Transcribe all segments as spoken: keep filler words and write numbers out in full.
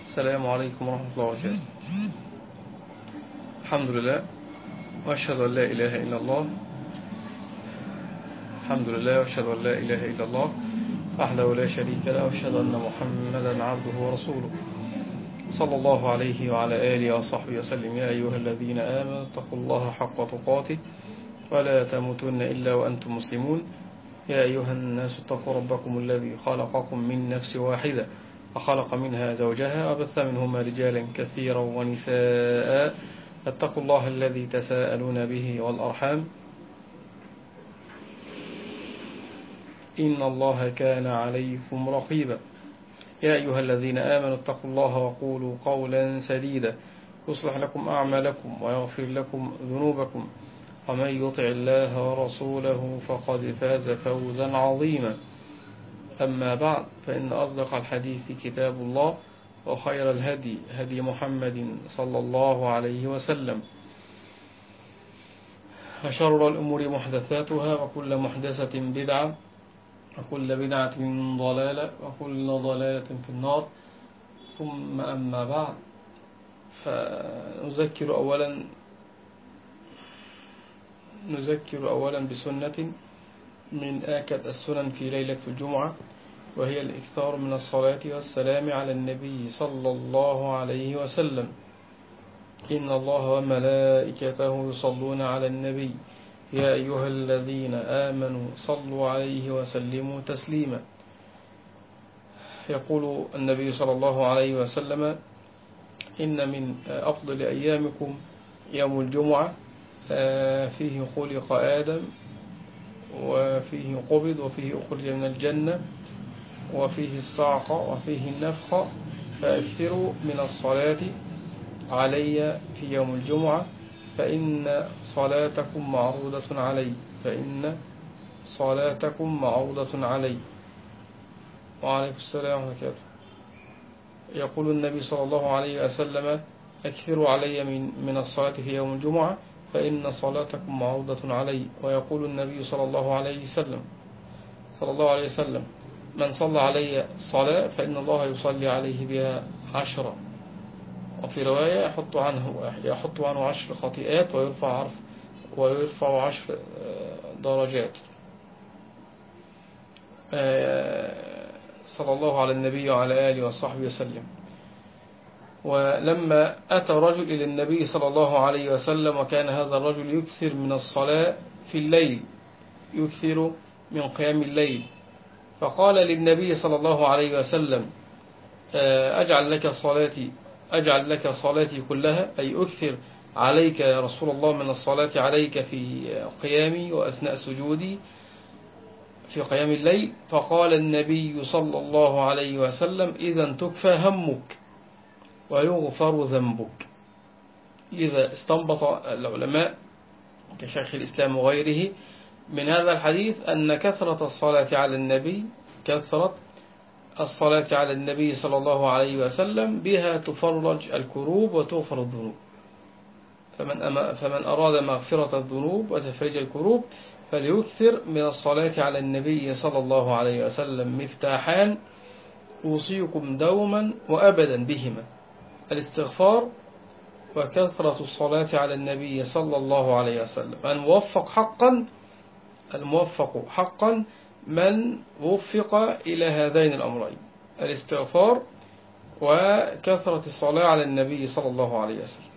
السلام عليكم ورحمة الله وبركاته. الحمد لله وأشهد أن لا إله إلا الله الحمد لله وأشهد أن لا إله إلا الله وحده لا شريك له، وأشهد أن محمدا عبده ورسوله صلى الله عليه وعلى آله وصحبه وسلم. يا أيها الذين آمنوا اتقوا الله حق تقاته ولا تموتن إلا وأنتم مسلمون. يا أيها الناس اتقوا ربكم الذي خلقكم من نفس واحدة وخلق منها زوجها وبث منهما رجالا كثيرا ونساء. اتقوا الله الذي تساءلون به والأرحام إن الله كان عليكم رقيبا. يا أيها الذين آمنوا اتقوا الله وقولوا قولا سديدا يصلح لكم أعمالكم ويغفر لكم ذنوبكم، ومن يطع الله ورسوله فقد فاز فوزا عظيما. أما بعد، فإن أصدق الحديث كتاب الله، وخير الهدي هدي محمد صلى الله عليه وسلم، وشر الأمور محدثاتها، وكل محدثة بدعة، وكل بدعة ضلالة، وكل ضلالة في النار. ثم أما بعد، فنذكر أولا نذكر أولا بسنة من آكد السنن في ليلة الجمعة، وهي الإكثار من الصلاة والسلام على النبي صلى الله عليه وسلم. إن الله وملائكته يصلون على النبي يا أيها الذين آمنوا صلوا عليه وسلموا تسليما. يقول النبي صلى الله عليه وسلم: إن من أفضل أيامكم يوم الجمعة، فيه خلق آدم، وفيه قبض، وفيه أخرج من الجنة، وفيه الصعق، وفيه النفخ، فأكثروا من الصلاة علي في يوم الجمعة، فإن صلاتكم معروضة علي فإن صلاتكم معروضة علي وعليكم السلام ورحمة الله. يقول النبي صلى الله عليه وسلم: أكثروا علي من من الصلاة في يوم الجمعة، فإن صلاتكم معروضة علي. ويقول النبي صلى الله عليه وسلم صلى الله عليه وسلم: من صلى علي صلاة فإن الله يصلي عليه بها عشرة. وفي رواية: يحط عنه يحط عنه عشر خطيئات ويرفع عرف ويرفع عشر درجات. صلى الله على النبي وعلى آله وصحبه وسلم. ولما أتى رجل إلى النبي صلى الله عليه وسلم، وكان هذا الرجل يكثر من الصلاة في الليل، يكثر من قيام الليل، فقال للنبي صلى الله عليه وسلم: أجعل لك صلاتي أجعل لك صلاتي كلها، أي أكثر عليك يا رسول الله من الصلاة عليك في قيامي وأثناء سجودي في قيام الليل. فقال النبي صلى الله عليه وسلم: إذا تكفى همك ويغفر ذنبك. إذا استنبط العلماء كشيخ الإسلام وغيره من هذا الحديث أن كثرة الصلاة على النبي كثرة الصلاة على النبي صلى الله عليه وسلم بها تفرج الكروب وتغفر الذنوب. فمن, فمن أراد مغفرة الذنوب وتفريج الكروب فليكثر من الصلاة على النبي صلى الله عليه وسلم. مفتاحان أوصيكم دوما وأبدا بهما: الاستغفار وكثرة الصلاة على النبي صلى الله عليه وسلم. الموفق حقا الموفق حقا من وفق إلى هذين الأمرين: الاستغفار وكثرة الصلاة على النبي صلى الله عليه وسلم.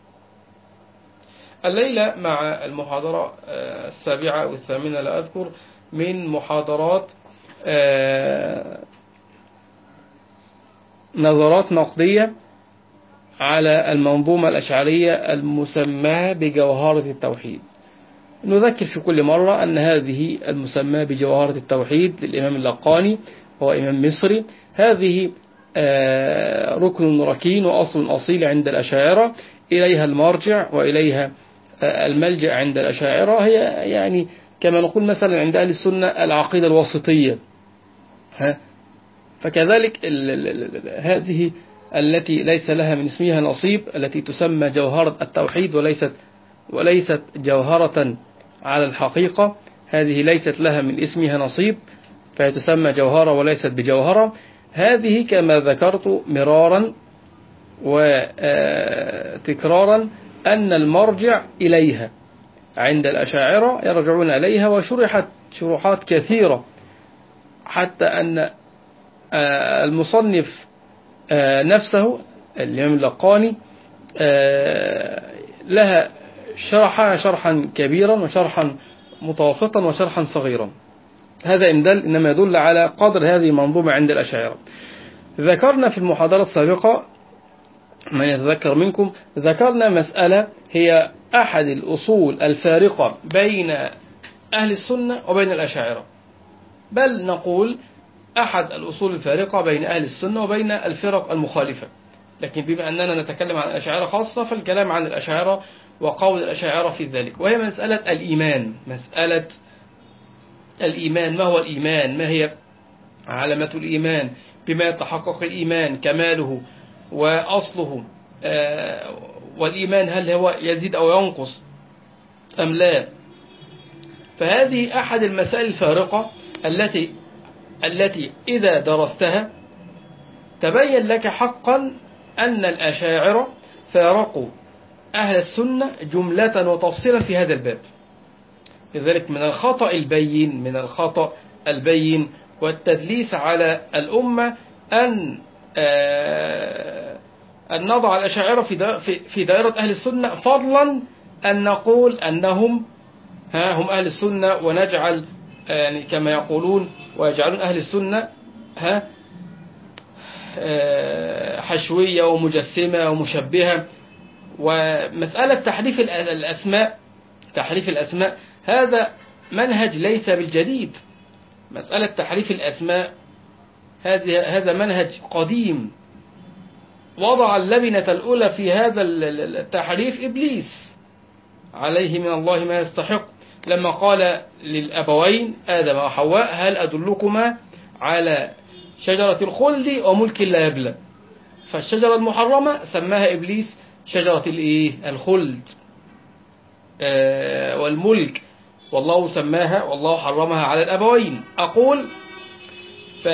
الليلة مع المحاضرة السابعة والثامنة، لا أذكر، من محاضرات نظرات نقدية على المنظومة الأشعرية المسماة بجوهرة التوحيد. نذكر في كل مرة أن هذه المسماة بجوهرة التوحيد للإمام اللقاني، هو إمام مصري. هذه ركن ركين وأصل أصيل عند الأشاعرة، إليها المرجع وإليها الملجأ عند الأشاعرة. هي يعني كما نقول مثلا عند أهل السنة العقيدة الوسطية. فكذلك هذه التي ليس لها من اسمها نصيب، التي تسمى جوهرة التوحيد وليست وليست جوهرة على الحقيقة، هذه ليست لها من اسمها نصيب فهي تسمى جوهرة وليست بجوهرة. هذه كما ذكرت مرارا وتكرارا أن المرجع إليها عند الأشاعرة يرجعون إليها، وشرحت شروحات كثيرة حتى أن المصنف نفسه الإمام اللقاني لها شرحها شرحا كبيرا وشرحا متوسطا وشرحا صغيرا. هذا إنما يدل على قدر هذه المنظومة عند الأشاعرة. ذكرنا في المحاضرة السابقة، من يتذكر منكم، ذكرنا مسألة هي أحد الأصول الفارقة بين أهل السنة وبين الأشاعرة، بل نقول أحد الأصول الفارقة بين أهل السنة وبين الفرق المخالفة. لكن بما أننا نتكلم عن الأشاعرة خاصة، فالكلام عن الأشاعرة وقول الأشاعرة في ذلك، وهي مسألة الإيمان. مسألة الإيمان، ما هو الإيمان؟ ما هي علامة الإيمان؟ بما يتحقق الإيمان، كماله وأصله، والإيمان هل هو يزيد أو ينقص أم لا؟ فهذه أحد المسائل الفارقة التي التي إذا درستها تبين لك حقا أن الأشاعرة فارقوا أهل السنة جملة وتفصيلا في هذا الباب. لذلك من الخطأ البين من الخطأ البين والتدليس على الأمة أن أن نضع الأشاعرة في في دائرة أهل السنة، فضلا أن نقول أنهم ها هم أهل السنة، ونجعل يعني كما يقولون ويجعلون أهل السنة ها حشوية ومجسمة ومشبهة. ومسألة تحريف الأسماء تحريف الأسماء هذا منهج ليس بالجديد. مسألة تحريف الأسماء هذا منهج قديم، وضع اللبنة الأولى في هذا التحريف إبليس عليه من الله ما يستحق، لما قال للأبوين آدم وحواء هل أدلكما على شجرة الخلد وملك لا يبلى؟ فالشجرة المحرمة سماها إبليس شجرة الإيه؟ الخلد آه والملك، والله سماها والله حرمها على الأبوين. أقول ف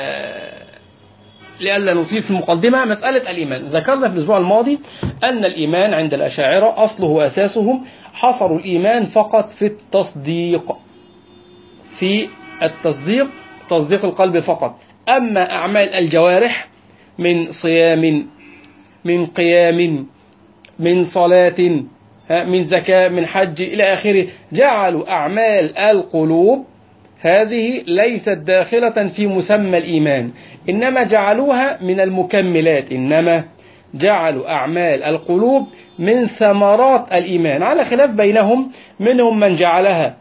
لئلا نطيل في المقدمة، مسألة الإيمان ذكرنا في الأسبوع الماضي أن الإيمان عند الأشاعرة أصله وأساسه حصروا الإيمان فقط في التصديق في التصديق تصديق القلب فقط. أما أعمال الجوارح من صيام، من قيام، من صلاة، من زكاة، من حج إلى آخره، جعلوا أعمال القلوب هذه ليست داخلة في مسمى الإيمان، إنما جعلوها من المكملات، إنما جعلوا أعمال القلوب من ثمرات الإيمان، على خلاف بينهم. منهم من جعلها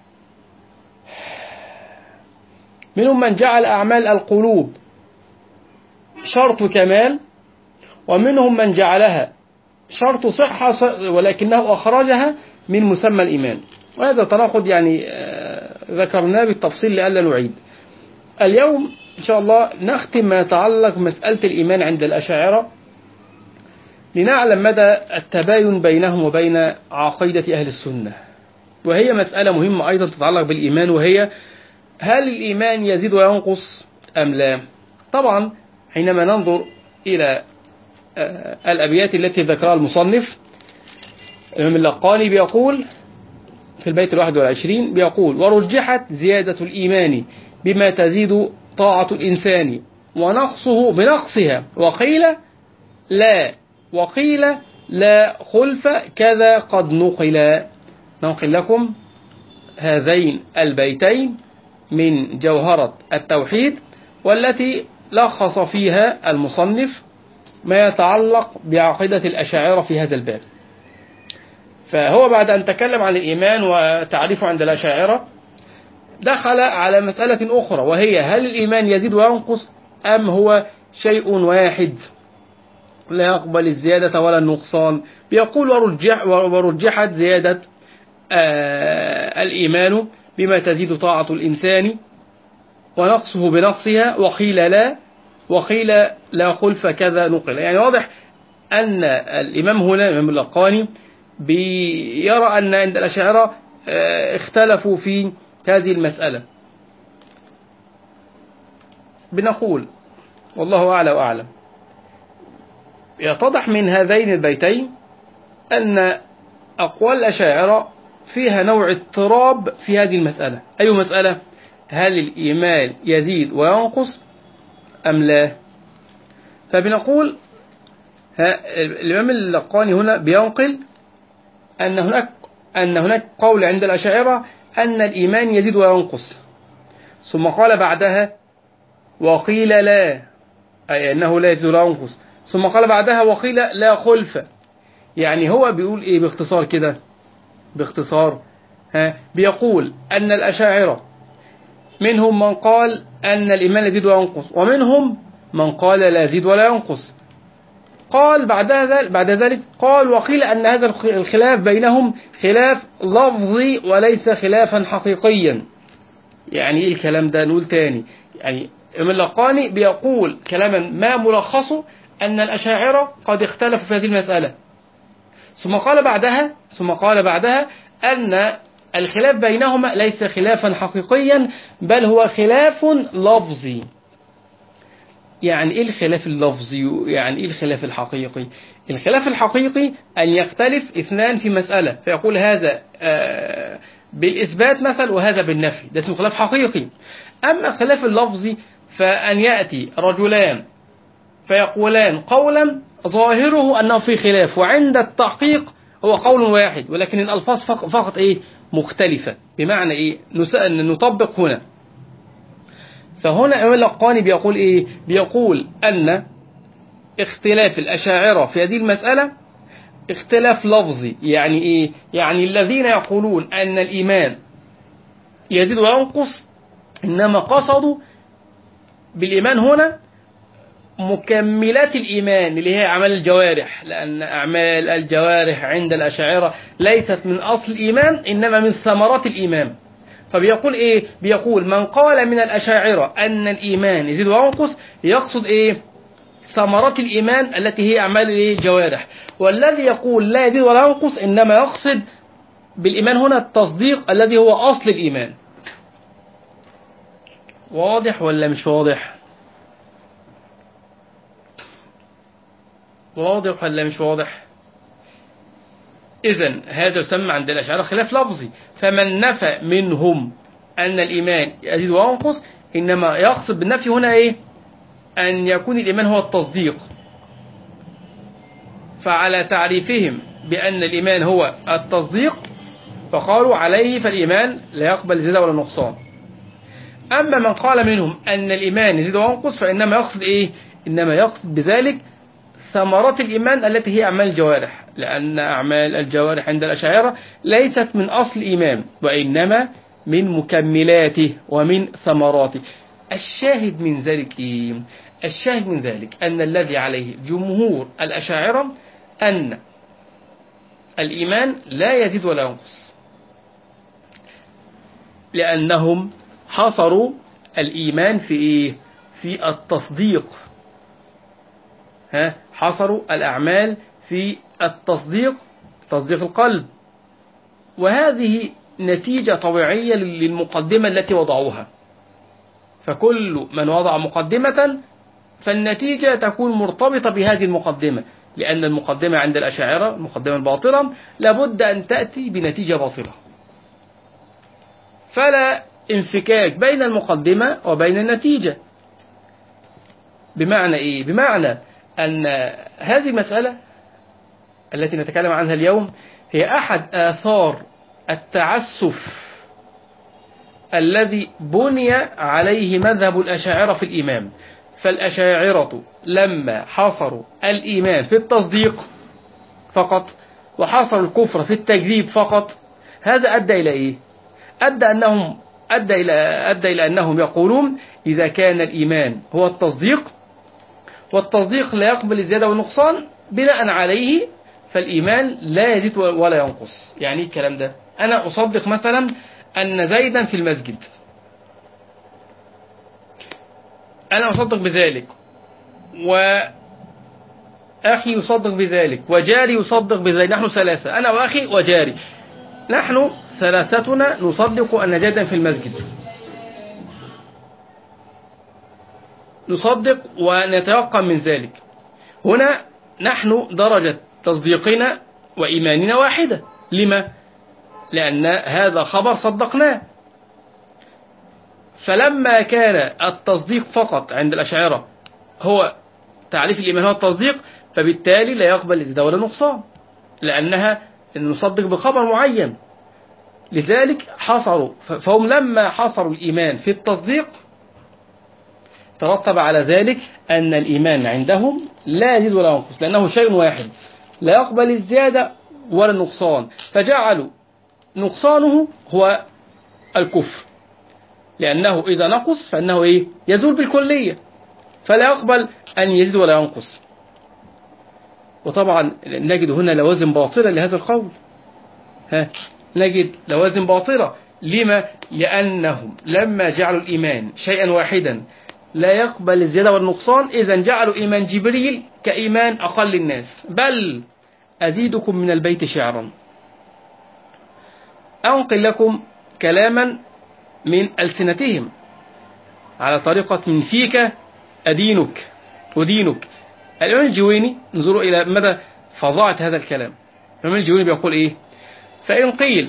منهم من جعل أعمال القلوب شرط كمال، ومنهم من جعلها شرط صحة ولكنه أخرجها من مسمى الإيمان. وهذا تناقض يعني ذكرناه بالتفصيل لئلا نعيد. اليوم إن شاء الله نختم ما يتعلق بمسألة الإيمان عند الأشاعرة، لنعلم مدى التباين بينهم وبين عقيدة أهل السنة. وهي مسألة مهمة أيضا تتعلق بالإيمان، وهي هل الإيمان يزيد وينقص أم لا؟ طبعا حينما ننظر إلى الأبيات التي ذكرها المصنف، الإمام اللقاني بيقول في البيت الواحد والعشرين، بيقول ورجحت زيادة الإيمان بما تزيد طاعة الإنسان ونقصه بنقصها، وقيل لا وقيل لا خلف كذا قد نقل. ننقل لكم هذين البيتين من جوهرة التوحيد، والتي لخص فيها المصنف ما يتعلق بعقيدة الأشاعرة في هذا الباب. فهو بعد أن تكلم عن الإيمان وتعريفه عند الأشاعرة دخل على مسألة أخرى، وهي هل الإيمان يزيد وينقص أم هو شيء واحد لا يقبل الزيادة ولا النقصان؟ بيقول ورجح ورجحت زيادة آه الإيمان بما تزيد طاعة الإنسان ونقصه بنقصها، وقيل لا وقيل لا خلف كذا نقل. يعني واضح أن الإمام هنا الإمام اللقاني بيرى أن عند الأشاعرة اختلفوا في هذه المسألة. بنقول والله أعلى وأعلم يتضح من هذين البيتين أن أقوال الأشاعرة فيها نوع اضطراب في هذه المسألة. أي مسألة؟ هل الإيمان يزيد وينقص أم لا؟ فبنقول الإمام اللقاني هنا بينقل أن هناك أن هناك قول عند الأشاعرة أن الإيمان يزيد وينقص، ثم قال بعدها وقيل لا، أي أنه لا يزيد ولا ينقص، ثم قال بعدها وقيل لا خلف. يعني هو بيقول إيه باختصار كده؟ باختصار ها بيقول أن الأشاعرة منهم من قال أن الإيمان يزيد وينقص، ومنهم من قال لا يزيد ولا ينقص. قال بعد بعد ذلك قال وقيل أن هذا الخلاف بينهم خلاف لفظي وليس خلافا حقيقيا. يعني إيه الكلام ده؟ نقول تاني. يعني ابن اللقاني بيقول كلاما ما ملخصه أن الأشاعرة قد اختلفوا في هذه المسألة، ثم قال بعدها ثم قال بعدها أن الخلاف بينهما ليس خلافا حقيقيا بل هو خلاف لفظي. يعني إيه الخلاف اللفظي؟ يعني إيه الخلاف الحقيقي؟ الخلاف الحقيقي أن يختلف اثنان في مسألة فيقول هذا بالإثبات مثل وهذا بالنفي، ده اسمه خلاف حقيقي. أما الخلاف اللفظي فأن يأتي رجلان فيقولان قولا ظاهره أنه في خلاف، وعند التحقيق هو قول واحد ولكن الألفاظ فقط إيه مختلفة. بمعنى إيه؟ نطبق هنا. فهنا الإمام اللقاني بيقول إيه؟ بيقول أن اختلاف الأشاعرة في هذه المسألة اختلاف لفظي. يعني إيه؟ يعني الذين يقولون أن الإيمان يزيد وينقص إنما قصدوا بالإيمان هنا مكملات الإيمان اللي هي أعمال الجوارح، لأن أعمال الجوارح عند الأشاعرة ليست من أصل الإيمان إنما من ثمرات الإيمان. فبيقول إيه؟ بيقول من قال من الأشاعرة أن الإيمان يزيد وينقص يقصد إيه؟ ثمرات الإيمان التي هي أعمال الجوارح، والذي يقول لا يزيد ولا ينقص إنما يقصد بالإيمان هنا التصديق الذي هو أصل الإيمان. واضح ولا مش واضح؟ واضح ولا مش واضح؟ إذن هذا يسمى عند الأشاعرة خلاف لفظي. فمن نفى منهم أن الإيمان يزيد وينقص إنما يقصد بالنفي هنا إيه؟ أن يكون الإيمان هو التصديق. فعلى تعريفهم بأن الإيمان هو التصديق فقالوا عليه فالإيمان لا يقبل زيادة ولا نقصان. أما من قال منهم أن الإيمان يزيد وينقص فإنما يقصد إيه؟ إنما يقصد بذلك ثمرات الإيمان التي هي أعمال الجوارح، لأن أعمال الجوارح عند الأشاعرة ليست من أصل الإيمان وإنما من مكملاته ومن ثمراته. الشاهد من ذلك إيه؟ الشاهد من ذلك أن الذي عليه جمهور الأشاعرة أن الإيمان لا يزيد ولا ينقص، لأنهم حصروا الإيمان في إيه؟ في التصديق. ها حصروا الأعمال في التصديق، تصديق القلب، وهذه نتيجة طبيعية للمقدمة التي وضعوها. فكل من وضع مقدمة فالنتيجة تكون مرتبطة بهذه المقدمة، لأن المقدمة عند الأشاعرة المقدمة الباطلة لابد أن تأتي بنتيجة باطلة، فلا انفكاك بين المقدمة وبين النتيجة. بمعنى إيه؟ بمعنى أن هذه المسألة التي نتكلم عنها اليوم هي أحد آثار التعسف الذي بني عليه مذهب الأشاعرة في الإيمان. فالأشاعرة لما حصروا الإيمان في التصديق فقط وحصروا الكفر في التكذيب فقط، هذا أدى إلى إيه؟ أدى أنهم أدى إلى أدى إلى أنهم يقولون إذا كان الإيمان هو التصديق والتصديق لا يقبل الزيادة والنقصان بناء عليه فالإيمان لا يزيد ولا ينقص. يعني الكلام ده أنا أصدق مثلا أن زيدا في المسجد، أنا أصدق بذلك وأخي يصدق بذلك وجاري يصدق بذلك، نحن ثلاثة أنا وأخي وجاري، نحن ثلاثتنا نصدق أن زيدا في المسجد، نصدق ونتيقن من ذلك. هنا نحن درجة تصديقنا وإيماننا واحدة. لما؟ لأن هذا خبر صدقناه. فلما كان التصديق فقط عند الأشاعرة هو تعريف الإيمان هو التصديق، فبالتالي لا يقبل الزيادة ولا نقصان، لأنها نصدق بخبر معين. لذلك حصروا، فهم لما حصروا الإيمان في التصديق ترتب على ذلك أن الإيمان عندهم لا يزيد ولا ينقص، لأنه شيء واحد لا يقبل الزيادة ولا النقصان، فجعلوا نقصانه هو الكفر، لأنه إذا نقص فإنه إيه؟ يزول بالكلية، فلا يقبل أن يزيد ولا ينقص. وطبعا نجد هنا لوازم باطلة لهذا القول، ها نجد لوازم باطلة. لما؟ لأنهم لما جعلوا الإيمان شيئا واحدا لا يقبل الزيادة والنقصان، إذا جعلوا إيمان جبريل كإيمان أقل الناس. بل أزيدكم من البيت شعرا، أنقل لكم كلاما من ألسنتهم على طريقة من فيك أدينك ودينك. الإمام الجويني، انظروا إلى مدى فظاعة هذا الكلام. الإمام الجويني بيقول إيه؟ فإن قيل،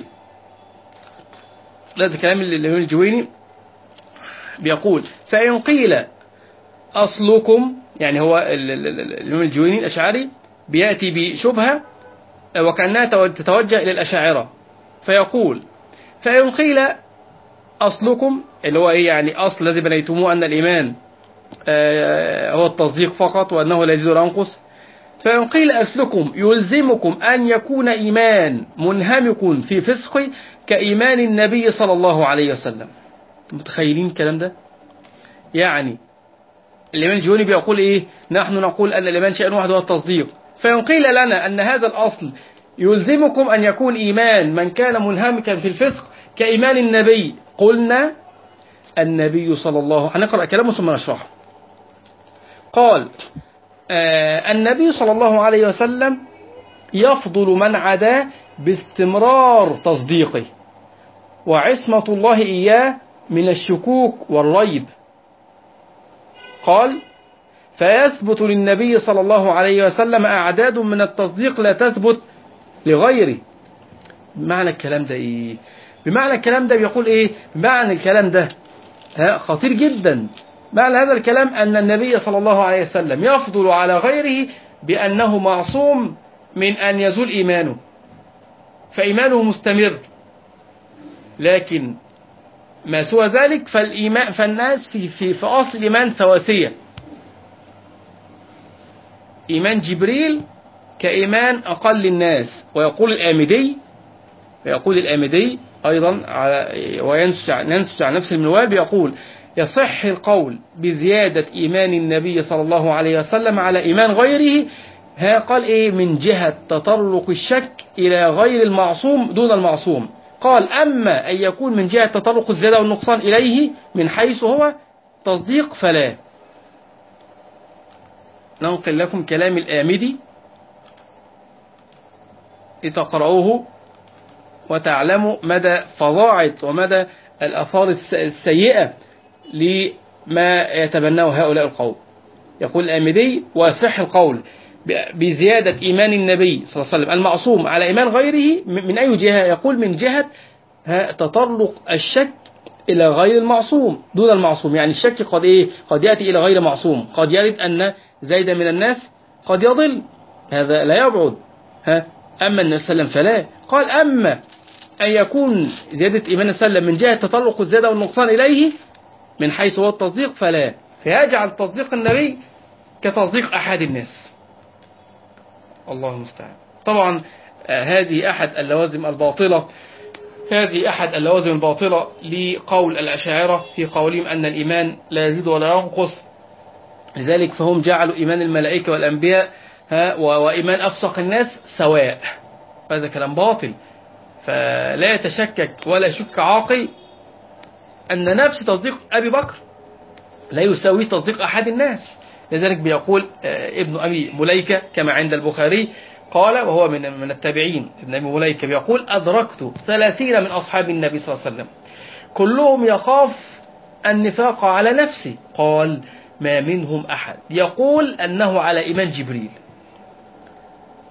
هذا كلام الإمام الجويني بيقول فإن قيل أصلكم، يعني هو الإمام الجويني الأشعري بيأتي بشبهة وكأنها تتوجه إلى الأشاعرة، فيقول فإن قيل أصلكم، اللي هو إيه يعني أصل الذي بنيتموه أن الإيمان هو التصديق فقط وأنه لا يزيد ولا ينقص، فإن قيل أصلكم يلزمكم أن يكون إيمان منهمك في فسق كإيمان النبي صلى الله عليه وسلم. متخيلين الكلام ده؟ يعني الإمام الجويني بيقول إيه؟ نحن نقول أن الإيمان شيء واحد هو التصديق، فإن قيل لنا أن هذا الأصل يلزمكم أن يكون إيمان من كان منهمكا في الفسق كإيمان النبي، قلنا النبي صلى الله عليه وسلم، هنقرأ كلامه ثم نشرحه. قال آه النبي صلى الله عليه وسلم يفضل من عداه باستمرار تصديقه، وعصمة الله إياه من الشكوك والريب. قال فيثبت للنبي صلى الله عليه وسلم أعداد من التصديق لا تثبت لغيره. بمعنى الكلام ده إيه؟ بمعنى الكلام ده بيقول إيه؟ بمعنى الكلام ده ها خطير جدا. معنى هذا الكلام أن النبي صلى الله عليه وسلم يفضل على غيره بأنه معصوم من أن يزول إيمانه، فإيمانه مستمر. لكن ما سوى ذلك فالإيمان فالناس في في في أصل الإيمان سواسية. إيمان جبريل كإيمان أقل الناس. ويقول الآمدي ويقول الآمدي أيضا وينسج عن نفس المنوال، بيقول يصح القول بزيادة إيمان النبي صلى الله عليه وسلم على إيمان غيره، ها قال إيه؟ من جهة تطرق الشك إلى غير المعصوم دون المعصوم. قال أما أن يكون من جهة تطرق الزيادة والنقصان إليه من حيث هو تصديق فلا. ننقل لكم كلام الآمدي لتقرأوه وتعلموا مدى فظاعة ومدى الآثار السيئة لما يتبناه هؤلاء القوم. يقول الآمدي ويصح القول بزيادة إيمان النبي صلى الله عليه وسلم المعصوم على إيمان غيره من أي جهة؟ يقول من جهة تطرق الشك إلى غير المعصوم دون المعصوم. يعني الشك قد إيه؟ قد يأتي إلى غير معصوم، قد يرد أن زيدا من الناس قد يضل، هذا لا يبعد. ها أما النبي صلى الله عليه وسلم فلا. قال أما أن يكون زيادة إيمان السلم من جهة تطرق الزيادة والنقصان إليه من حيث هو التصديق فلا، فيجعل تصديق النبي كتصديق أحد الناس. الله المستعان. طبعا آه هذه أحد اللوازم الباطلة هذه أحد اللوازم الباطلة لقول الأشاعرة في قولهم أن الإيمان لا يزيد ولا ينقص. لذلك فهم جعلوا إيمان الملائكة والأنبياء ها وإيمان أفسق الناس سواء. هذا كلام باطل. فلا يتشكك ولا يشك عاقل أن نفس تصديق أبي بكر لا يساوي تصديق أحد الناس. لذلك بيقول ابن أبي مليكة كما عند البخاري قال، وهو من من التابعين، ابن أبي مليكة بيقول أدركت ثلاثين من أصحاب النبي صلى الله عليه وسلم كلهم يخاف النفاق على نفسه، قال ما منهم أحد يقول أنه على إيمان جبريل.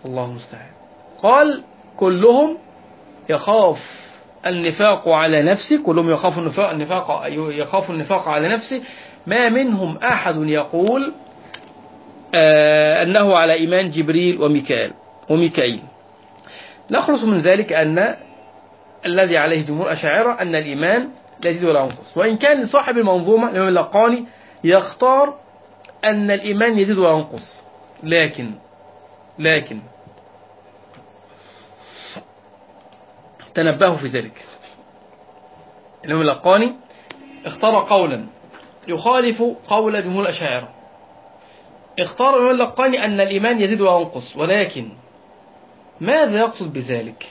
الله المستعان. قال كلهم يخاف النفاق على نفسه، كلهم يخاف النفاق, النفاق يخاف النفاق على نفسه، ما منهم أحد يقول آه أنه على إيمان جبريل وميكائيل وميكائيل. نخلص من ذلك أن الذي عليه جمهور الأشاعرة أن الإيمان لا يزيد ولا ينقص، وإن كان صاحب المنظومة الإمام اللقاني يختار أن الإيمان يزيد ولا ينقص، لكن لكن تنبهوا في ذلك. الإمام اللقاني اختار قولا يخالف قول جمهور الأشاعرة. اختار الإمام اللقاني أن الإيمان يزيد وينقص، ولكن ماذا يقصد بذلك؟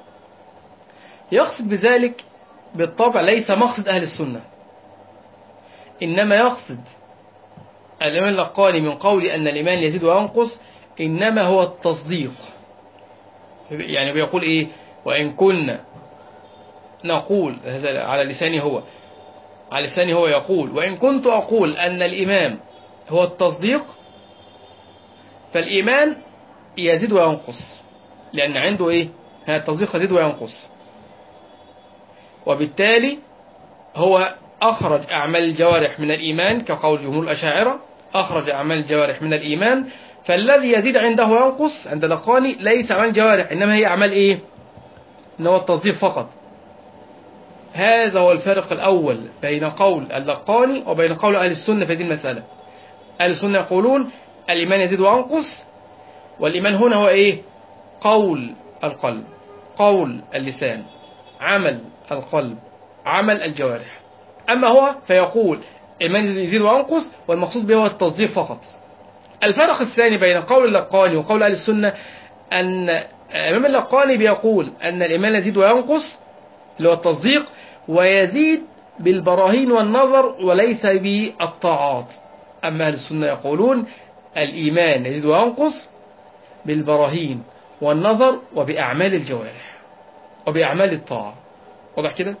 يقصد بذلك بالطبع ليس مقصد أهل السنة، إنما يقصد الإمام اللقاني من قول أن الإيمان يزيد وينقص إنما هو التصديق. يعني بيقول إيه؟ وإن كنا نقول، هذا على لساني هو على لساني هو يقول وإن كنت أقول أن الإيمان هو التصديق، فالإيمان يزيد وينقص، لأن عنده إيه؟ هذا التصديق يزيد وينقص، وبالتالي هو أخرج أعمال الجوارح من الإيمان كقول جمهور الأشاعرة، أخرج أعمال الجوارح من الإيمان، فالذي يزيد عنده وينقص عند اللقاني ليس أعمال الجوارح، إنما هي أعمال إيه؟ إنما التصديق فقط. هذا هو الفرق الأول بين قول اللقاني وبين قول أهل السنة في هذه المسألة. أهل السنة يقولون الإيمان يزيد وينقص، والإيمان هنا هو إيه؟ قول القلب، قول اللسان، عمل القلب، عمل الجوارح. أما هو فيقول الإيمان يزيد وينقص والمقصود به هو التصديق فقط. الفرق الثاني بين قول اللقاني وقول أهل السنة أن الإمام اللقاني بيقول أن الإيمان يزيد وينقص اللي هو التصديق، ويزيد بالبراهين والنظر وليس بالطاعات. أما أهل السنة يقولون الإيمان يزيد وينقص بالبراهين والنظر وبأعمال الجوارح وبأعمال الطاعة. واضح كده؟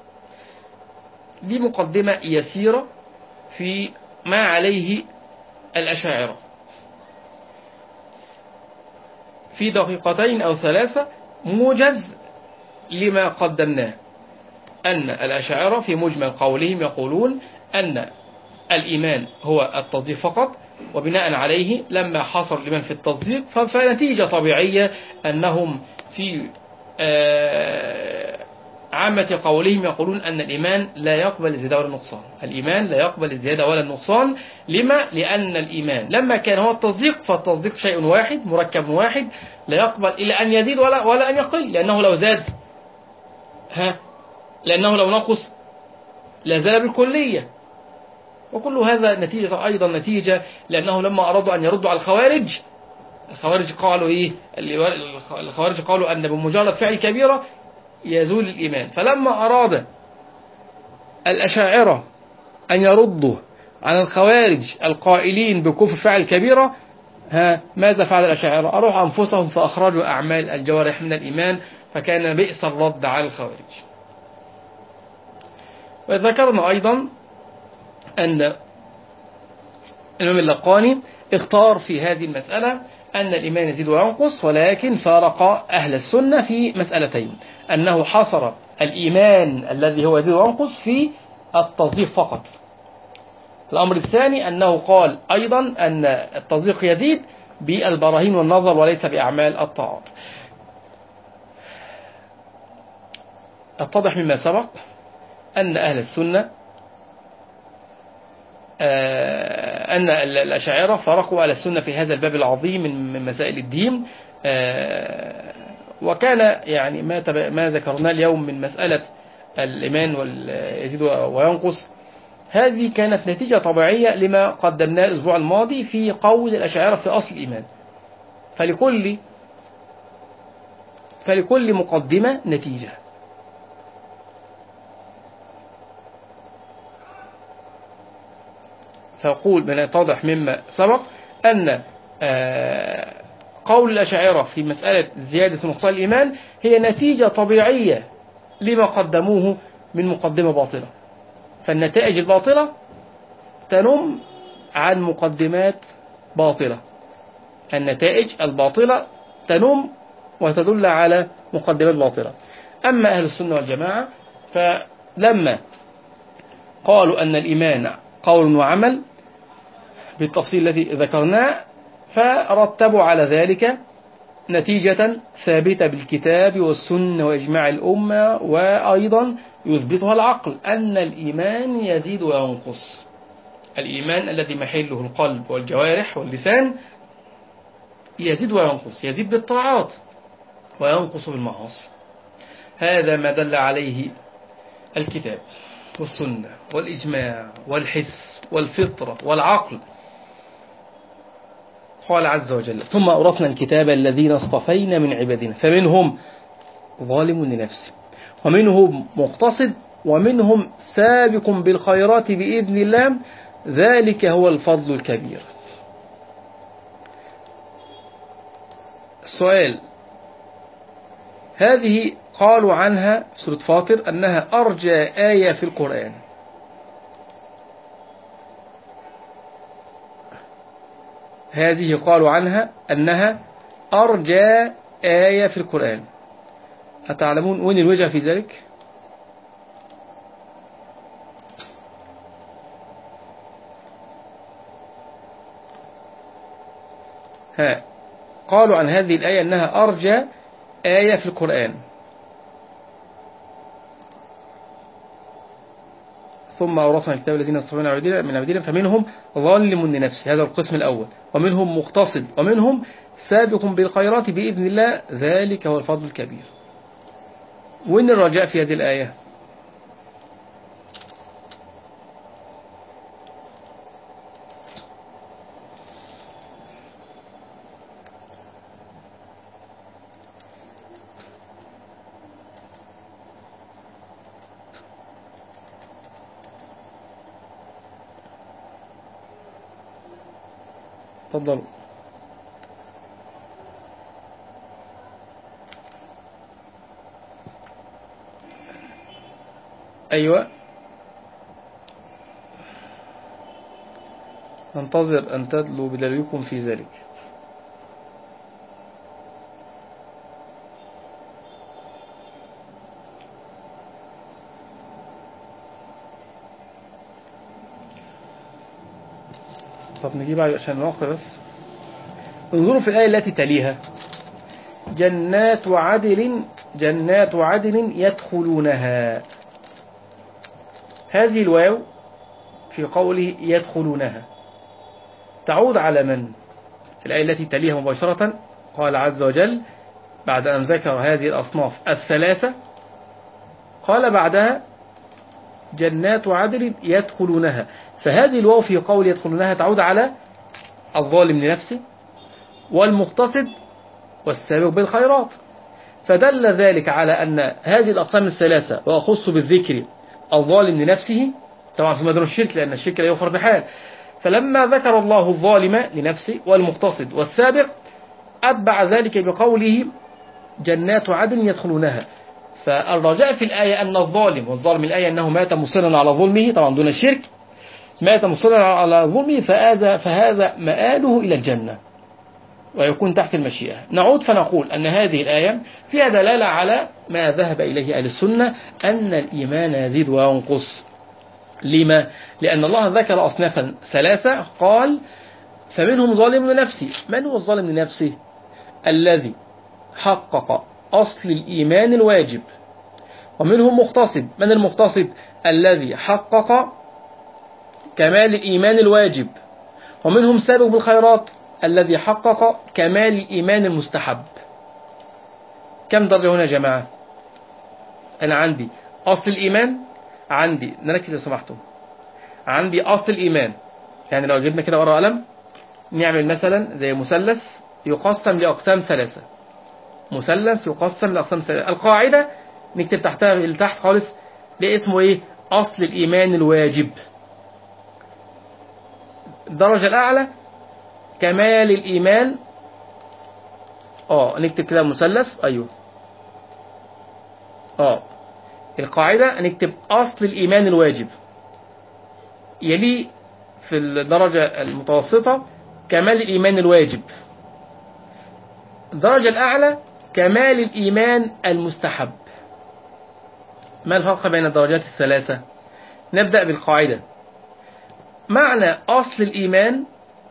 دي مقدمة يسيرة في ما عليه الأشاعرة. في دقيقتين أو ثلاثة موجز لما قدمناه، أن الأشاعرة في مجمل قولهم يقولون أن الإيمان هو التصديق فقط، وبناء عليه لما حصل الإيمان في التصديق فنتيجة طبيعية أنهم في عامة قولهم يقولون أن الإيمان لا يقبل الزيادة ولا النقصان. الإيمان لا يقبل الزيادة ولا النقصان. لما؟ لأن الإيمان لما كان هو التصديق فالتصديق شيء واحد مركب واحد لا يقبل إلا أن يزيد ولا ولا أن يقل، لأنه لو زاد ها لأنه لو نقص لازال بالكلية. وكل هذا نتيجة أيضا نتيجة لأنه لما أرادوا أن يردوا على الخوارج، الخوارج قالوا إيه؟ الخوارج قالوا أن بمجرد فعل كبيرة يزول الإيمان، فلما أراد الأشاعرة أن يردوا عن الخوارج القائلين بكفر فعل كبيرة، ها ماذا فعل الأشاعرة؟ أروحوا أنفسهم فأخرجوا أعمال الجوارح من الإيمان، فكان بئس الرد على الخوارج. وذكرنا أيضا أن الإمام اللقاني اختار في هذه المسألة أن الإيمان يزيد وينقص، ولكن فارق أهل السنة في مسألتين: أنه حصر الإيمان الذي هو يزيد وينقص في التصديق فقط. الأمر الثاني أنه قال أيضا أن التصديق يزيد بالبراهين والنظر وليس بأعمال الطاعات. اتضح مما سبق أن أهل السنة أن الأشاعرة فرقوا على السنة في هذا الباب العظيم من مسائل الدين، وكان يعني ما ما ذكرناه اليوم من مسألة الإيمان واليزيد وينقص، هذه كانت نتيجة طبيعية لما قدمناه الأسبوع الماضي في قول الأشاعرة في أصل الإيمان. فلكل فلكل مقدمة نتيجة. فأقول من يتضح مما سبق أن قول الأشاعرة في مسألة زيادة نقصان الإيمان هي نتيجة طبيعية لما قدموه من مقدمة باطلة، فالنتائج الباطلة تنم عن مقدمات باطلة. النتائج الباطلة تنم وتدل على مقدمات باطلة. أما أهل السنة والجماعة فلما قالوا أن الإيمان قول وعمل بالتفصيل الذي ذكرناه، فرتبوا على ذلك نتيجة ثابتة بالكتاب والسنة وإجماع الأمة، وأيضا يثبتها العقل أن الإيمان يزيد وينقص. الإيمان الذي محله القلب والجوارح واللسان يزيد وينقص، يزيد بالطاعات وينقص بالمعاصي. هذا ما دل عليه الكتاب والسنة والإجماع والحس والفطرة والعقل. قال عز وجل: ثم أورثنا الكتاب الذين اصطفينا من عبادنا فمنهم ظالم لنفسه ومنهم مقتصد ومنهم سابق بالخيرات بإذن الله ذلك هو الفضل الكبير. السؤال: هذه قالوا عنها في سورة فاطر أنها أرجى آية في القرآن. هذه قالوا عنها أنها أرجى آية في القرآن. أتعلمون وين الوجه في ذلك؟ ها قالوا عن هذه الآية أنها أرجى آية في القرآن. ثم أورثنا الكتاب الذين اصطفينا من عبادنا فمنهم ظالم لنفسه، هذا القسم الأول، ومنهم مقتصد ومنهم سابق بالخيرات بإذن الله ذلك هو الفضل الكبير. وين الرجاء في هذه الآية؟ تفضلوا. أيوة، ننتظر أن تدلوا بدلوكم في ذلك. طب نجيب عشان نوقف بس. انظروا في الآية التي تليها: جنات عدن جنات عدن يدخلونها. هذه الواو في قوله يدخلونها تعود على من؟ في الآية التي تليها مباشرة قال عز وجل بعد أن ذكر هذه الأصناف الثلاثة قال بعدها جنات عدن يدخلونها. فهذه الواو في قول يدخلونها تعود على الظالم لنفسه والمقتصد والسابق بالخيرات، فدل ذلك على أن هذه الأقسام الثلاثة، وأخص بالذكر الظالم لنفسه طبعا في مدن الشرك لأن الشرك لا يغفر بحال، فلما ذكر الله الظالم لنفسه والمقتصد والسابق أتبع ذلك بقوله جنات عدن يدخلونها. فالرجاء في الآية أن الظالم، والظالم الآية أنه مات مصرا على ظلمه طبعا دون الشرك، مات مصرا على ظلمه فهذا, فهذا مآله إلى الجنة ويكون تحت المشيئة. نعود فنقول أن هذه الآية فيها دلالة على ما ذهب إليه أهل السنة أن الإيمان يزيد وينقص. لما؟ لأن الله ذكر أصنافا ثلاثة قال فمنهم ظالم لنفسه. من هو الظالم لنفسه؟ الذي حقق أصل الإيمان الواجب. ومنهم مقتصد. من المقتصد؟ الذي حقق كمال الإيمان الواجب. ومنهم سابق بالخيرات الذي حقق كمال الإيمان المستحب. كم درجة هنا يا جماعة؟ أنا عندي أصل الإيمان، عندي نركز لو سمحتم، عندي أصل الإيمان، يعني لو جبنا كده ورقة وقلم نعمل مثلا زي مثلث يقسم لأقسام ثلاثة، مثلث يقسم لأقسام ثلاثة. القاعدة نكتب تحتها لتحت خالص ده اسمه إيه؟ أصل الإيمان الواجب. الدرجة الأعلى كمال الإيمان. اه نكتب كده مثلث. أيوه اه القاعدة نكتب أصل الإيمان الواجب، يلي في الدرجة المتوسطة كمال الإيمان الواجب، الدرجة الأعلى كمال الإيمان المستحب. ما الفرق بين الدرجات الثلاثة؟ نبدأ بالقاعدة. معنى أصل الإيمان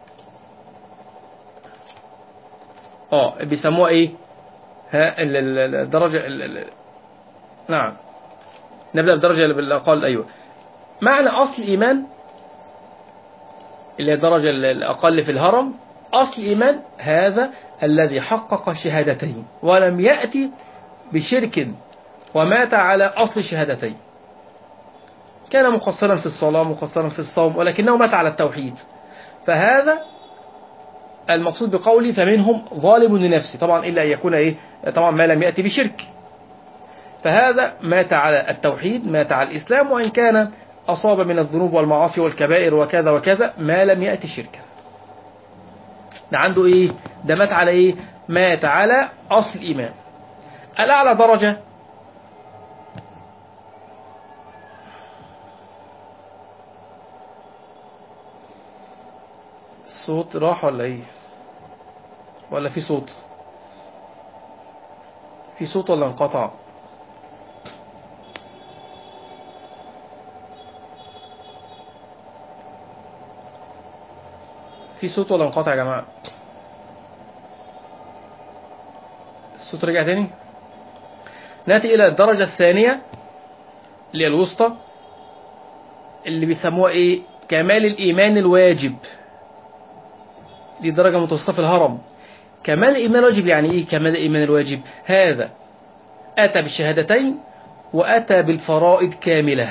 اه بيسموها ايه؟ ها الدرجة ال ال نعم نبدأ بالدرجة بالأقل. أيوة، معنى أصل الإيمان اللي هي الدرجة الأقل في الهرم، أصل الإيمان هذا الذي حقق الشهادتين ولم يأتي بشرك ومات على أصل الشهادتين، كان مقصرا في الصلاة مقصرا في الصوم ولكنه مات على التوحيد، فهذا المقصود بقولي فمنهم ظالم لنفسه، طبعا إلا أن يكون إيه؟ طبعا ما لم يأتي بشرك، فهذا مات على التوحيد مات على الإسلام، وإن كان أصاب من الذنوب والمعاصي والكبائر وكذا وكذا ما لم يأتي شركا. ده عنده إيه؟ ده مات على إيه؟ مات على أصل الإيمان. الأعلى درجة الصوت راح ولا إيه؟ ولا في صوت؟ في صوت ولا انقطع؟ في صوت ولا انقطع يا جماعة؟ الصوت رجع تاني. نأتي إلى الدرجة الثانية اللي هي الوسطى، اللي بيسموها إيه؟ كمال الإيمان الواجب. دي درجة متوسطة في الهرم. كمال الإيمان الواجب يعني إيه كمال الإيمان الواجب؟ هذا أتى بالشهادتين وأتى بالفرائض كاملة،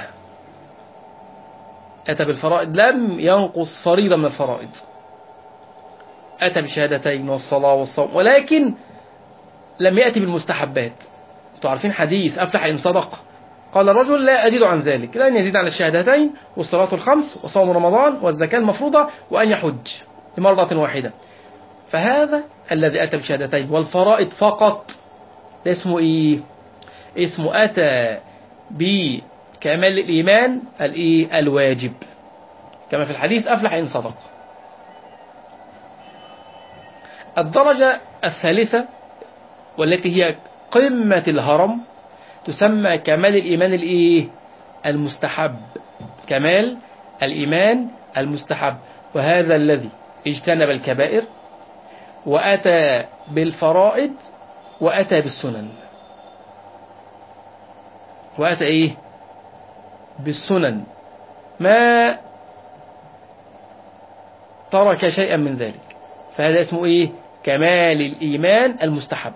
أتى بالفرائض لم ينقص فريضة من الفرائض، أتى بالشهادتين والصلاة والصوم ولكن لم يأتي بالمستحبات. أنتوا عارفين حديث أفلح إن صدق، قال الرجل لا أزيد عن ذلك، لن يزيد عن الشهادتين والصلاة الخمس وصوم رمضان والزكاة المفروضة وأن يحج لمرة واحدة. فهذا الذي أتى بالشهادتين والفرائض فقط ده اسمه إيه؟ اسمه أتى بكمال الإيمان الإيه؟ الواجب، كما في الحديث أفلح إن صدق. الدرجة الثالثة والتي هي قمة الهرم تسمى كمال الإيمان الإيه؟ المستحب. كمال الإيمان المستحب، وهذا الذي اجتنب الكبائر وأتى بالفرائض وأتى بالسنن. وأتى إيه؟ بالسنن، ما ترك شيئا من ذلك، فهذا اسمه إيه؟ كمال الإيمان المستحب.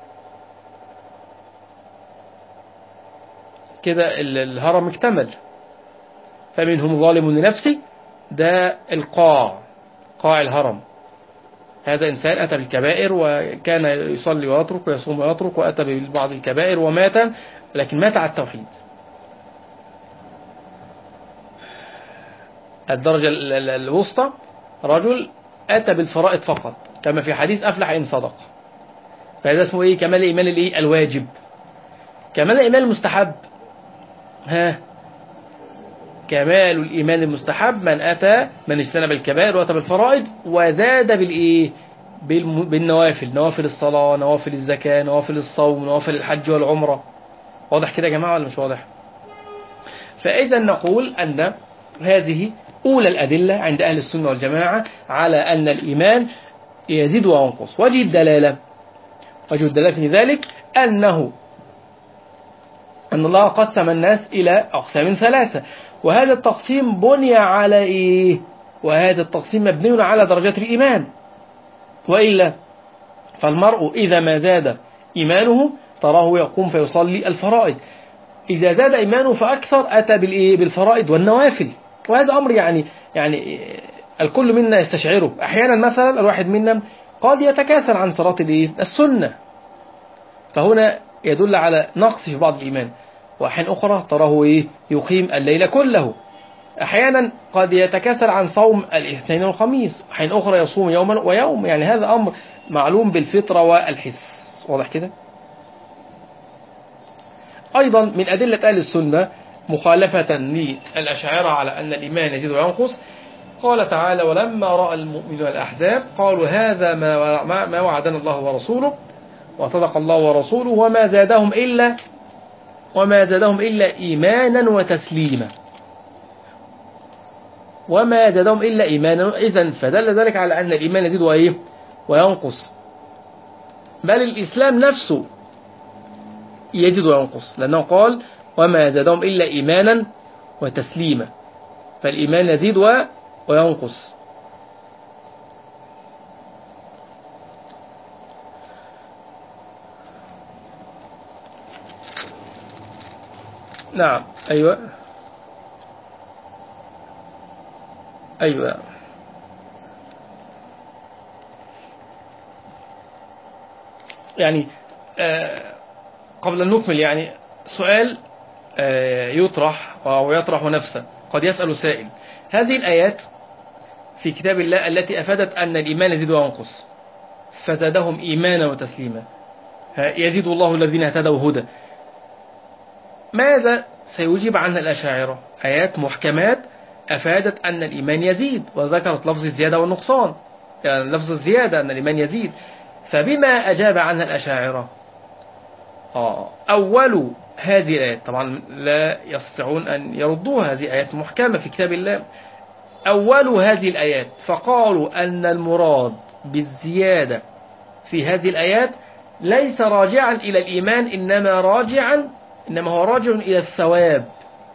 كده الهرم اكتمل. فمنهم ظالم لنفسه، ده القاع، قاع الهرم، هذا إنسان أتى بالكبائر وكان يصلي ويترك ويصوم ويترك وأتى ببعض الكبائر ومات، لكن مات على التوحيد. الدرجة الوسطى رجل أتى بالفرائض فقط، كما في حديث أفلح إن صدق، فهذا اسمه إيه؟ كمال الإيمان الإيه؟ الواجب. كمال الإيمان المستحب، ها كمال الإيمان المستحب من أتى من اجتنب الكبائر وأتى بالفرائض وزاد بالإيه؟ بالنوافل، نوافل الصلاة نوافل الزكاة نوافل الصوم نوافل الحج والعمرة. واضح كده يا جماعة ولا مش واضح؟ فإذا نقول أن هذه أولى الأدلة عند أهل السنة والجماعة على أن الإيمان يزيد وينقص. وجه الدلالة وجه الدلالة في ذلك أنه أن الله قسم الناس إلى أقسام ثلاثة، وهذا التقسيم بني على إيه؟ وهذا التقسيم مبني على درجات الإيمان، وإلا فالمرء إذا ما زاد إيمانه تراه يقوم فيصلي الفرائض، إذا زاد إيمانه فأكثر أتى بالإيه؟ بالفرائض والنوافل. وهذا أمر يعني يعني الكل منا يستشعره. أحيانا مثلا الواحد منا قد يتكاسل عن صلاة الإيه؟ السنة، فهنا يدل على نقص في بعض الإيمان. وأحيان أخرى تراه إيه؟ يقيم الليل كله. أحيانا قد يتكاسل عن صوم الاثنين والخميس، أحيان أخرى يصوم يوما ويوم، يعني هذا أمر معلوم بالفطرة والحس. واضح كده؟ أيضا من أدلة أهل السنة مخالفة للأشاعرة على أن الإيمان يزيد وينقص قال تعالى ولما رأى المؤمنون الأحزاب قالوا هذا ما ما وعدنا الله ورسوله وصدق الله ورسوله وما زادهم إلا وما زادهم إلا إيمانا وتسليما وما زادهم إلا إيمانا. إذن فدل ذلك على أن الإيمان يزيد وإيه وينقص، بل الإسلام نفسه يزيد وينقص، لأنه قال وما زادهم إلا إيمانا وتسليما، فالإيمان يزيد وينقص. نعم أيوة أيوة يعني آه قبل أن نكمل يعني سؤال آه يطرح أو يطرح نفسه. قد يسأل سائل هذه الآيات في كتاب الله التي أفادت أن الإيمان يزيد وينقص فزادهم إيمانا وتسليما، يزيد الله الذين اهتدوا هدى، ماذا سيجيب عنها الأشاعرة؟ آيات محكمات أفادت أن الإيمان يزيد وذكرت لفظ الزيادة والنقصان، يعني لفظ الزيادة أن الإيمان يزيد، فبما أجاب عنها الأشاعرة؟ آه أول هذه الآيات طبعا لا يستطيعون أن يردوها، هذه آيات محكمة في كتاب الله. أول هذه الآيات فقالوا أن المراد بالزيادة في هذه الآيات ليس راجعا إلى الإيمان، إنما راجعا إنما هو راجع إلى الثواب،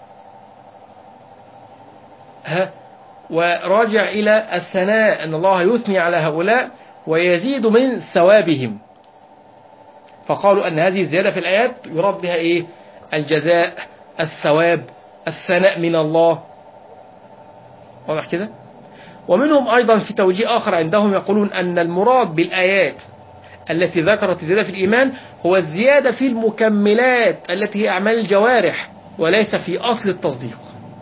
ها وراجع إلى الثناء، أن الله يثني على هؤلاء ويزيد من ثوابهم. فقالوا أن هذه الزيادة في الآيات يراد بها إيه؟ الجزاء، الثواب، الثناء من الله، واضح كده؟ ومنهم أيضا في توجيه آخر عندهم يقولون أن المراد بالآيات التي ذكرت الزيادة في الإيمان هو الزيادة في المكملات التي هي أعمال الجوارح وليس في أصل التصديق.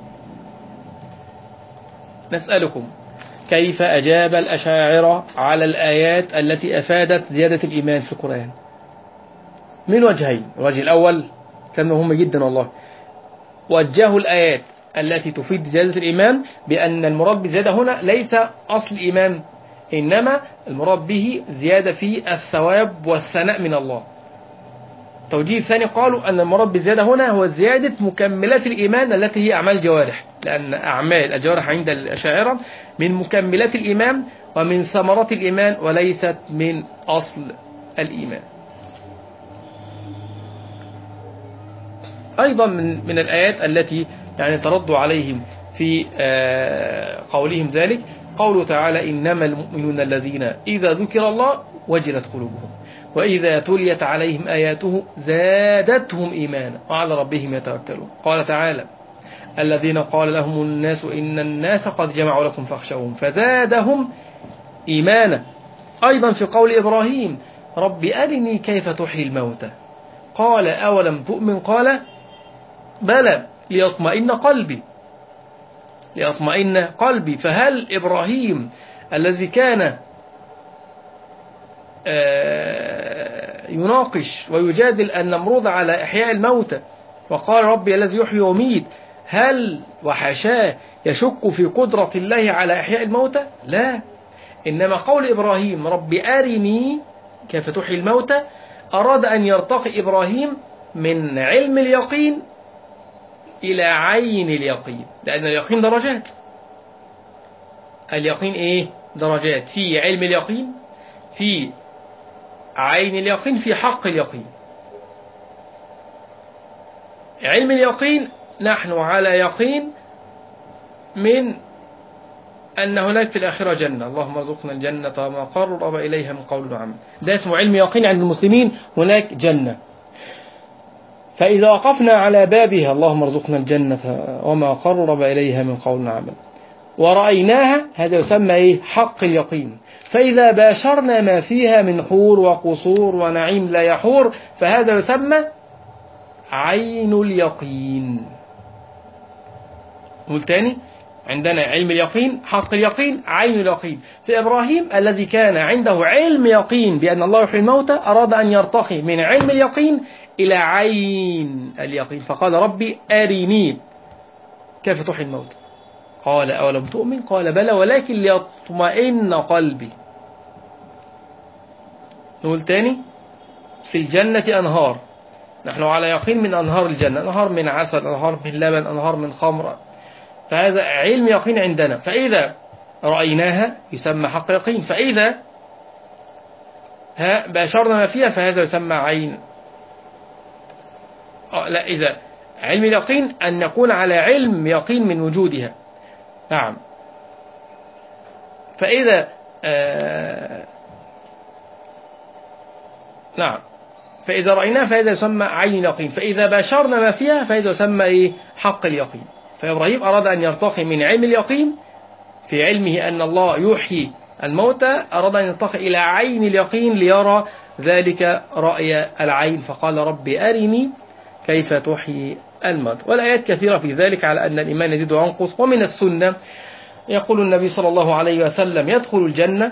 نسألكم كيف أجاب الأشاعرة على الآيات التي أفادت زيادة الإيمان في القرآن؟ من وجهين. الوجه الأول كان مهم جدا والله، وجهوا الآيات التي تفيد زيادة الإيمان بأن المراد بالزيادة هنا ليس أصل الإيمان، إنما المراد به زيادة في الثواب والثناء من الله. توجيه ثاني قالوا أن المراد بالزيادة هنا هو زيادة مكملات الإيمان التي هي أعمال الجوارح، لأن أعمال الجوارح عند الأشاعرة من مكملات الإيمان ومن ثمرات الإيمان وليست من أصل الإيمان. أيضا من من الآيات التي يعني تردوا عليهم في قولهم ذلك قوله تعالى إنما المؤمنون الذين إذا ذكر الله وجلت قلوبهم وإذا تليت عليهم آياته زادتهم إيمانا وعلى ربهم يتوكلون. قال تعالى الذين قال لهم الناس إن الناس قد جمعوا لكم فاخشوهم فزادهم إيمانا. أيضا في قول إبراهيم رب أرني كيف تحيي الموتى قال أولم تؤمن قال بلى ليطمئن قلبي ليطمئن قلبي. فهل إبراهيم الذي كان يناقش ويجادل النمرود على إحياء الموتى وقال ربي الذي يحيي ويميت، هل وحاشاه يشك في قدرة الله على إحياء الموتى؟ لا، إنما قول إبراهيم ربي أرني كيف تحيي الموتى أراد أن يرتقي إبراهيم من علم اليقين إلى عين اليقين، لأن اليقين درجات. اليقين إيه؟ درجات، في علم اليقين، في عين اليقين، في حق اليقين. علم اليقين نحن على يقين من أن هناك في الآخرة جنة، اللهم ارزقنا الجنة وما قرب إليها من قول وعمل، ده اسمه علم يقين عند المسلمين، هناك جنة. فإذا وقفنا على بابها اللهم ارزقنا الجنة وما قرب إليها من قول وعمل ورأيناها، هذا يسمى إيه؟ حق اليقين. فإذا باشرنا ما فيها من حور وقصور ونعيم لا يحور فهذا يسمى عين اليقين. نقول تاني، عندنا علم اليقين، حق اليقين، عين اليقين. في إبراهيم الذي كان عنده علم يقين بأن الله يحيي الموتى أراد أن يرتقي من علم اليقين إلى عين اليقين فقال ربي أرني كيف تحيي الموتى قال أولم تؤمن؟ قال بلى ولكن ليطمئن قلبي. نقول تاني: في الجنة أنهار، نحن على يقين من أنهار الجنة، أنهار من عسل، أنهار من لبن، أنهار من خمر، فهذا علم يقين عندنا. فإذا رأيناها يسمى حق يقين، فإذا ها باشرنا ما فيها فهذا يسمى عين. آه لا، إذا علم اليقين أن نكون على علم يقين من وجودها. نعم. فإذا آه نعم فإذا رأيناها فهذا يسمى عين اليقين، فإذا باشرنا ما فيها فهذا يسمى إيه؟ حق اليقين. فإبراهيم أراد أن يرتقي من علم اليقين في علمه أن الله يحيي الموتى، أراد أن يرتقي إلى عين اليقين ليرى ذلك رأي العين، فقال رب أرني كيف تحيي الموتى. والآيات كثيرة في ذلك على أن الإيمان يزيد وينقص. ومن السنة يقول النبي صلى الله عليه وسلم: يدخل الجنة،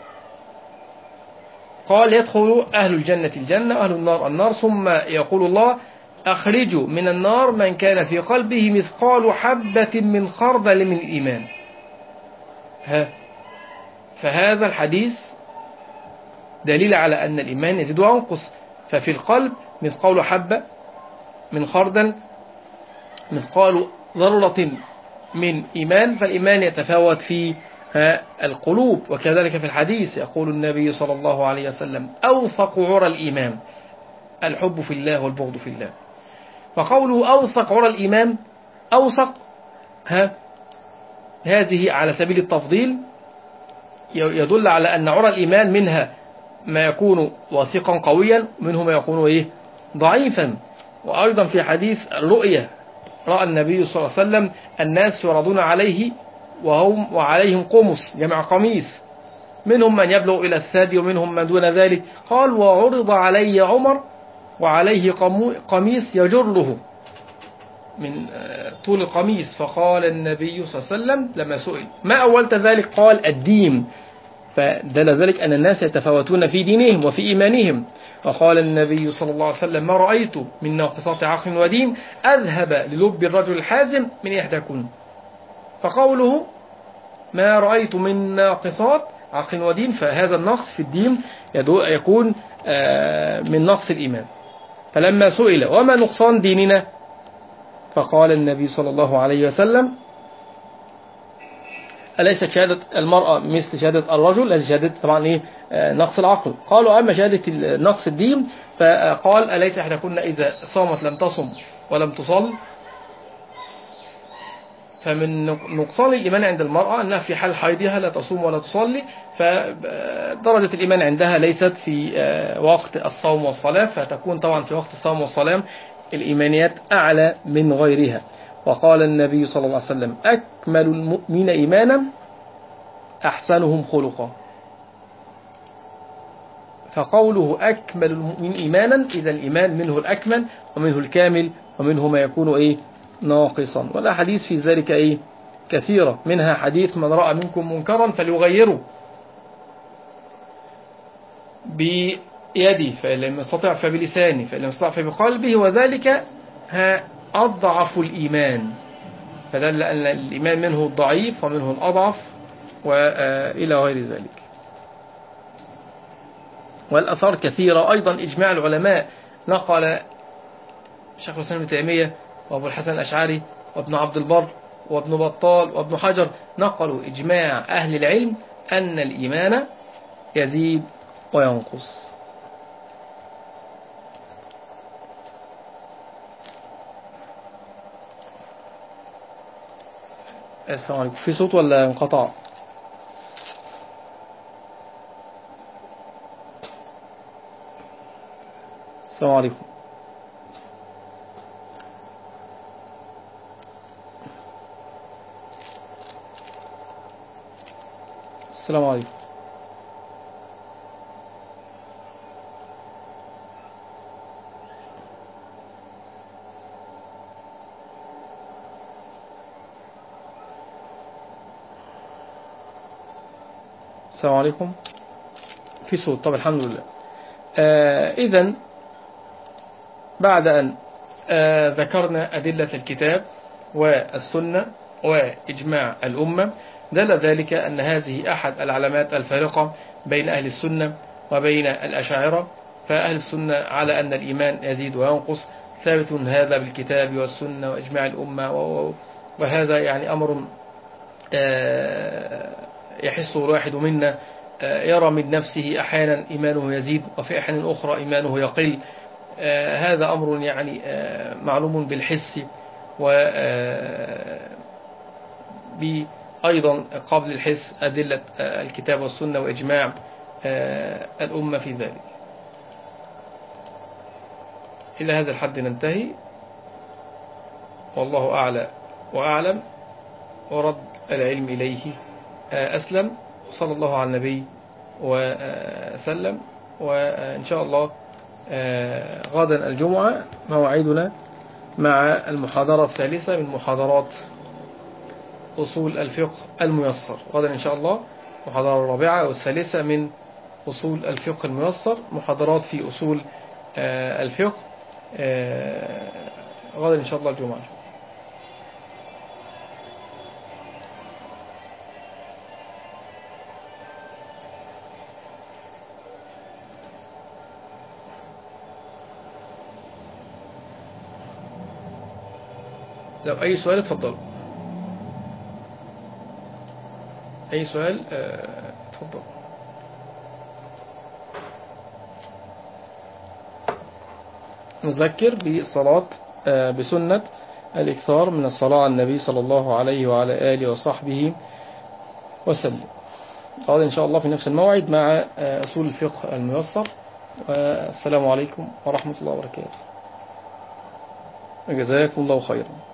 قال يدخل أهل الجنة الجنة وأهل النار النار، ثم يقول الله: أخرجوا من النار من كان في قلبه مثقال حبة من خردل من الإيمان. ها فهذا الحديث دليل على أن الإيمان يزيد وينقص. ففي القلب مثقال حبة من خردل، مثقال ذرة من إيمان، فالإيمان يتفاوت في القلوب. وكذلك في الحديث يقول النبي صلى الله عليه وسلم: أوثق عرى الإيمان الحب في الله والبغض في الله. فقوله أوثق عرى الإيمان، أوثق ها هذه على سبيل التفضيل يدل على أن عرى الإيمان منها ما يكون واثقا قويا، منه ما يكون إيه؟ ضعيفا. وأيضا في حديث الرؤية رأى النبي صلى الله عليه وسلم الناس يعرضون عليه وهم وعليهم قمص جمع قميص، منهم من يبلغ إلى الثدي ومنهم من دون ذلك. قال: وعرض علي عمر وعليه قميص يجره من طول القميص، فقال النبي صلى الله عليه وسلم لما سئل: ما أولت ذلك؟ قال: الدين. فدل ذلك أن الناس يتفاوتون في دينهم وفي إيمانهم. وقال النبي صلى الله عليه وسلم: ما رأيت من ناقصات عقل ودين أذهب للب الرجل الحازم من إحداكن. فقوله ما رأيت من ناقصات عقل ودين، فهذا النقص في الدين يكون من نقص الإيمان. فلما سئل: وما نقصان ديننا؟ فقال النبي صلى الله عليه وسلم: أليست شهادة المرأة مثل شهادة الرجل؟ الذي شهادة طبعا إيه؟ نقص العقل. قالوا: أما شهادة نقص الدين، فقال: أليس إحداكن إذا صامت لم تصم ولم تصل؟ فمن نقصان الإيمان عند المرأة أنها في حال حيضها لا تصوم ولا تصلي، فدرجة الإيمان عندها ليست في وقت الصوم والصلاة، فتكون طبعا في وقت الصوم والصلاة الإيمانيات أعلى من غيرها. وقال النبي صلى الله عليه وسلم: أكمل المؤمنين إيمانا أحسنهم خلقا. فقوله أكمل المؤمنين إيمانا، إذا الإيمان منه الأكمل ومنه الكامل ومنه ما يكون إيه؟ ناقصا. والأحاديث في ذلك إيه؟ كثيرة، منها حديث: من رأى منكم منكرا فليغيره بيده، فإن لم يستطع فبلسانه، فإن لم يستطع فبقلبه، وذلك أضعف الإيمان. فدل أن الإيمان منه الضعيف ومنه الأضعف وإلى غير ذلك. والأثار كثيرة. أيضا إجماع العلماء، نقل شيخ الإسلام ابن تيمية وأبو الحسن الأشعري وابن عبد البر وابن بطال وابن حجر، نقلوا إجماع أهل العلم أن الإيمان يزيد وينقص. السلام عليكم. في صوت ولا انقطع؟ السلام عليكم. السلام عليكم. السلام عليكم. في صوت؟ طب الحمد لله. آه إذن بعد أن آه ذكرنا أدلة الكتاب والسنة وإجماع الأمة، دل ذلك أن هذه أحد العلامات الفارقة بين أهل السنة وبين الأشاعرة. فأهل السنة على أن الإيمان يزيد وينقص، ثابت هذا بالكتاب والسنة وإجماع الأمة، وهذا يعني أمر يحسه الواحد منا، يرى من نفسه أحيانا إيمانه يزيد وفي أحيان أخرى إيمانه يقل. هذا أمر يعني معلوم بالحس، وأيضا قبل الحس أدلة الكتاب والسنة وإجماع الأمة في ذلك. إلى هذا الحد ننتهي، والله أعلى وأعلم، ورد العلم إليه أسلم. صلى الله على النبي وسلم. وإن شاء الله غدا الجمعة موعدنا مع المحاضرة الثالثة من محاضرات أصول الفقه الميسر. غدا إن شاء الله محاضرة الرابعة والثالثة من أصول الفقه الميسر، محاضرات في أصول الفقه غدا إن شاء الله الجمعة. لو أي سؤال اتفضل. أي سؤال اتفضل. نذكر بصلاة بسنة الإكثار من الصلاة على النبي صلى الله عليه وعلى آله وصحبه وسلم. قال إن شاء الله في نفس الموعد مع أصول الفقه الميسر. السلام عليكم ورحمة الله وبركاته. جزاكم الله خيرا.